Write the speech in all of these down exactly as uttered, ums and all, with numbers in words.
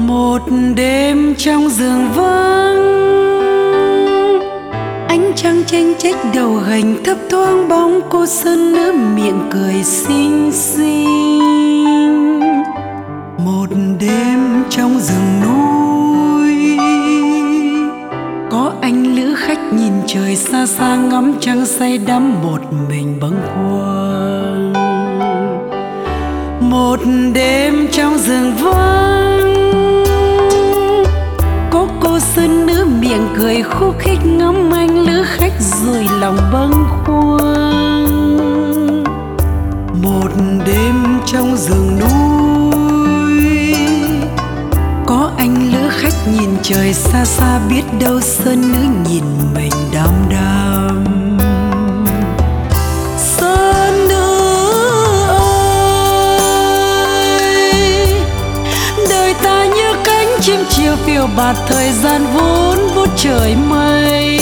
Một đêm trong giường vắng, ánh trăng chênh chách đầu gành thấp thoáng bóng cô sơn nữ miệng cười xinh xinh. Một đêm trong rừng núi, có anh lữ khách nhìn trời xa xa ngắm trăng say đắm một mình bâng khuâng. Một đêm trong rừng vắng, có cô sơn nữ miệng cười khúc khích ngắm anh lữ khách rồi lòng bâng khuâng. Một đêm trong rừng núi, có anh lữ khách nhìn trời xa xa biết đâu sơn nữ nhìn mình đăm đăm. Sơn nữ ơi, đời ta như cánh chim chiều phiêu bạt thời gian vốn vút trời mây.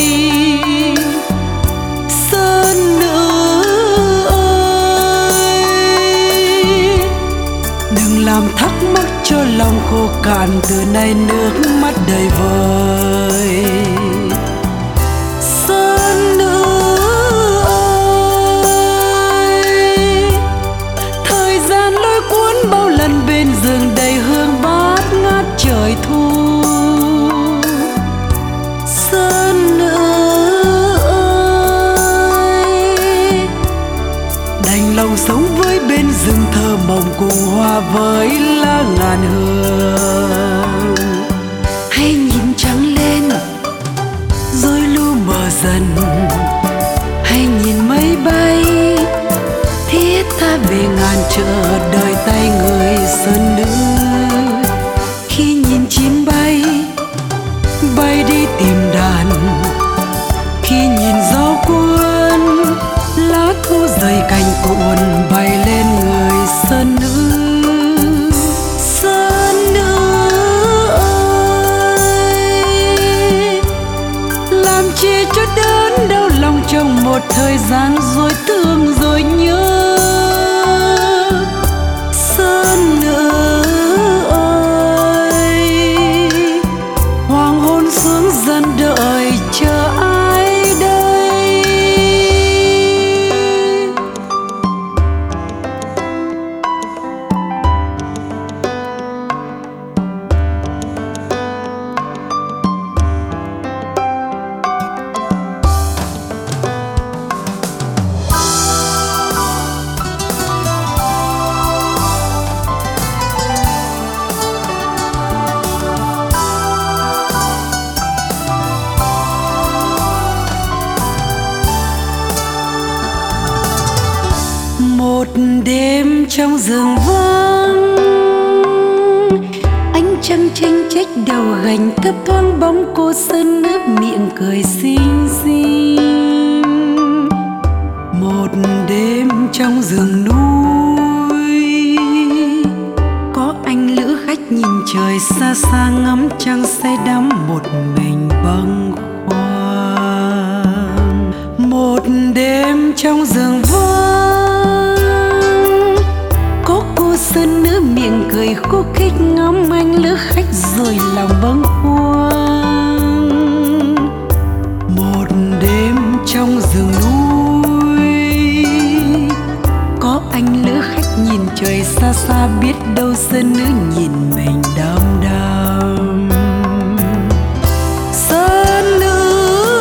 Sơn nữ ơi, đừng làm thắc mắc cho lòng khô cạn, từ nay nước mắt đầy vơi. Sơn nữ ơi, thời gian lôi cuốn bao lần bên rừng đầy hương bát ngát trời thu. Sơn nữ ơi, đành lòng sống với bên rừng thơ mộng cùng hoa với lá ngàn hương. Hay nhìn trắng lên rồi lu mờ dần, hay nhìn mây bay thiết tha về ngàn chờ đợi tay người sơn nữ. Khi nhìn chim bay bay đi tìm đàn, khi nhìn gió cuốn lá thu dày cành cuộn bay lên người sơn nữ. Sơn nữ ơi, làm chi cho đớn đau lòng trong một thời gian rồi thương rồi nhớ. Sơn nữ ơi, hoàng hôn xuống dần đợi chờ ai đây. Một đêm trong rừng vắng, ánh trăng chênh chách đầu gành thấp thoáng bóng cô sơn nữ miệng cười xinh xinh. Một đêm trong rừng núi, có anh lữ khách nhìn trời xa xa ngắm trăng say đắm một mình bâng khuâng. Một đêm trong rừng vắng, có cô sơn nữ miệng cười khúc khích ngắm anh lữ khách rồi lòng bâng khuâng. Một đêm trong rừng núi, có anh lữ khách nhìn trời xa xa biết đâu sơn nữ nhìn mình đăm đăm. Sơn nữ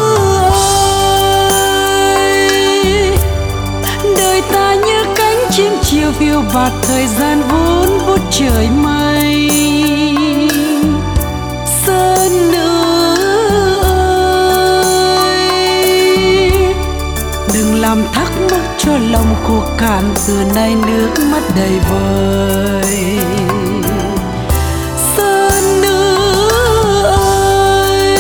ơi, đời ta như cánh chim chiều phiêu bạt thời gian vốn vút trời mây. Sơn nữ ơi, đừng làm thắc mắc cho lòng khô cạn, từ nay nước mắt đầy vơi. Sơn nữ ơi,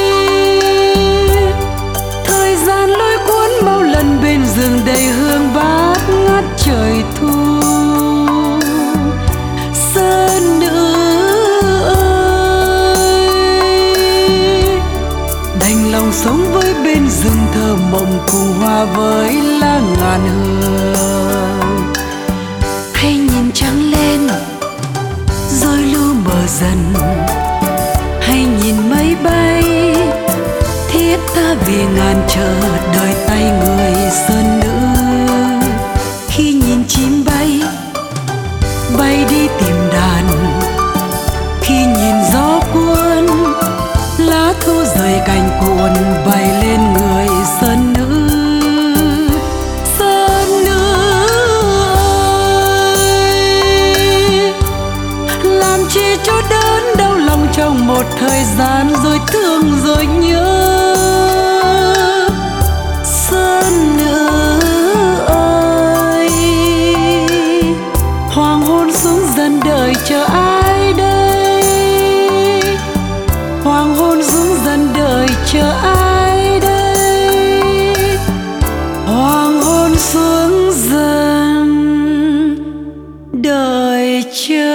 thời gian lôi cuốn bao lần bên rừng đầy hương bát ngát trời thu. Sơn nữ ơi, đành lòng sống với bên rừng thơ mộng cùng hoa với lá ngàn hương. Hay nhìn trắng lên rồi lu mờ mờ dần, hay nhìn mây bay thiết tha về ngàn chờ đợi tay người sơn nữ. Khi nhìn chim bay bay đi tìm đàn, khi nhìn gió cuốn lá thu rời cành cuộn bay lên người sơn nữ. Sơn nữ ơi, làm chi cho đớn đau lòng trong một thời gian rồi thương rồi nhớ. Sơn nữ ơi, hoàng hôn xuống dần đợi chờ ai đây, hoàng hôn xuống dần đợi chờ ai đây, hoàng hôn xuống dần đợi chờ